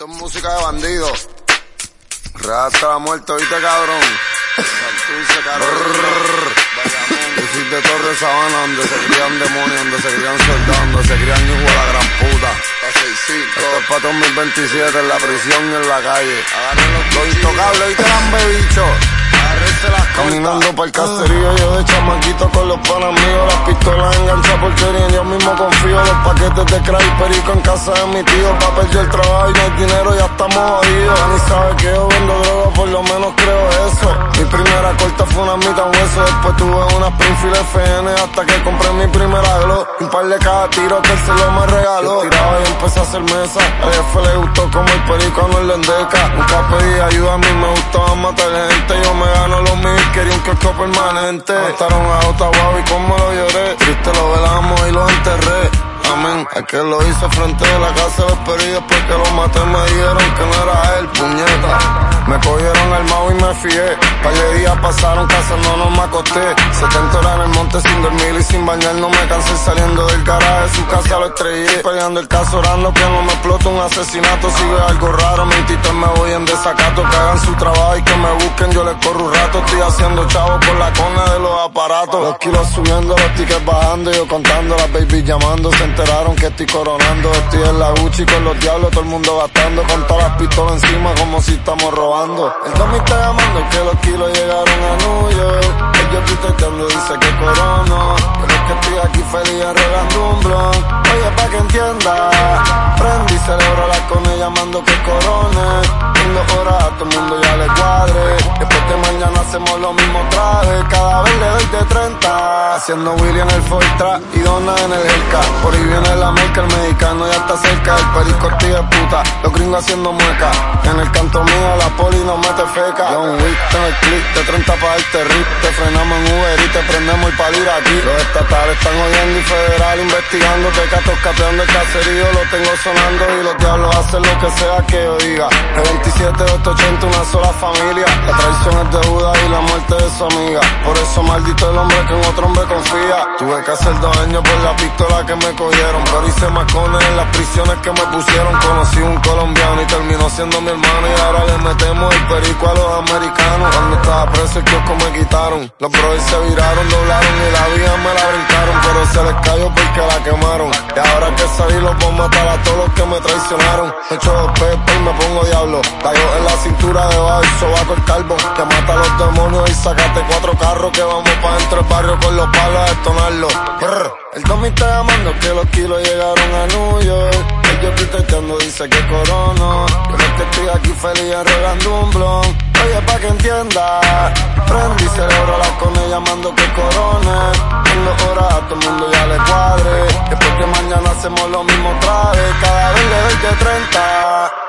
Esto es música de bandido. Rasta la muerte, ¿viste, cabrón? Santurce, Bayamón, de Torres, Sabana, donde se crían demonios, donde se crían soldados, donde se crían hijos de la gran puta. Esto es para 2027 en la prisión y en la calle. Los intocables, ¿viste, lambebicho? Caminando pa'l caserío, yo de chamaquito con los panas míos. Las pistolas enganchadas porque ni yo mismo confío. Los paquetes de crack y perico en casa de mi tío. Papel y el trabajo y no hay dinero, ya estamos jodidos. Ni sabe que yo vendo droga, por lo menos creo eso. Mi primera corta fue una mitad hueso. Después tuve una Springfield FN hasta que compré mi primera Glock. Un par de cada tiro que el cielo me regaló. Yo tiraba y empecé a hacer mesa. Al jefe le gustó como el perico no el lendeca. Nunca pedí ayuda, a mí me gustaba matar gente. Yo me gano los mil, quería un kiosco permanente. Mataron a Ottawa y como lo lloré. Triste lo velamos y lo enterré. Amén. Aquel lo hice frente de la casa, los perillos porque lo maté. Me dijeron que no era él, puñeta. Me cogieron armado y me fié. Par de días pasaron cazándonos, me acosté. 70 horas en el monte sin dormir y sin bañar. No me cansé saliendo del garaje, su casa lo estrellé. Peleando el caso, orando que no me explote un asesinato. Si ve algo raro, mentito, me voy en desacato. Que hagan su trabajo y que me busquen, yo les corro un rato. Estoy haciendo chavo por la cona de los aparatos. Los kilos subiendo, los tickets bajando. Yo contando, las babies llamando. Se enteraron que estoy coronando. Estoy en la Gucci con los diablos, todo el mundo gastando. Con todas las pistolas encima como si estamos robando. El Tommy está llamando que los kilos llegaron a New York. El yo tuiteando dice que corono. Pero es que estoy aquí feliz arreglando un blon. Oye, pa' que entienda, prendí celebro la cone llamando que corone. En 2 horas a todo el mundo ya le cuadre. Después de mañana hacemos lo mismo otra vez. Cada vez le doy de 30. Haciendo Willy en el Fortra y Donna en el Hellcat. Por ahí viene la merca, el mexicano ya está cerca. El perico tío de puta, los gringos haciendo mueca. En el canto mío la poli nos mete feca. John Wick, ten el clip de 30 pa' darte rip. Te frenamos en Uber y te prendemos y pa' ir aquí. Los estatales están oyendo y federal investigando. Tecatos capeando el caserío, lo tengo sonando. Y los diablos hacen lo que sea que yo diga. El 27 de 880, una sola familia. La traición es de Judas y la muerte de su amiga. Por eso maldito el hombre que en otro hombre confía. Tuve que hacer 2 años por la pistola que me cogieron. Pero hice macones en las prisiones que me pusieron. Conocí un colombiano y terminó siendo mi hermano. Y ahora le metemos el perico a los americanos. Cuando estaba preso el kiosco me quitaron. Los brothers se viraron, doblaron y la vida me la brincaron. Pero se les cayó porque la quemaron. Y ahora que salí los voy a matar a todos los que me traicionaron. Me echo 2 pepas y me pongo diablo. Cayó en la cintura debajo el sobaco el calvo. Que mata a los demonios y sácate 4 carros. Que vamos pa' dentro del barrio con los palos a detonarlo. El Tommy está llamando que los kilos llegaron a New York. El yo tuiteando dice que corono. Yo es que estoy aquí feliz arreglando un blon. Oye, pa' que entienda, prendí celebro la cone llamando que corone. En 2 horas a todo el mundo ya le cuadre. Después que mañana hacemos lo mismo otra vez. Cada vez le doy de 30.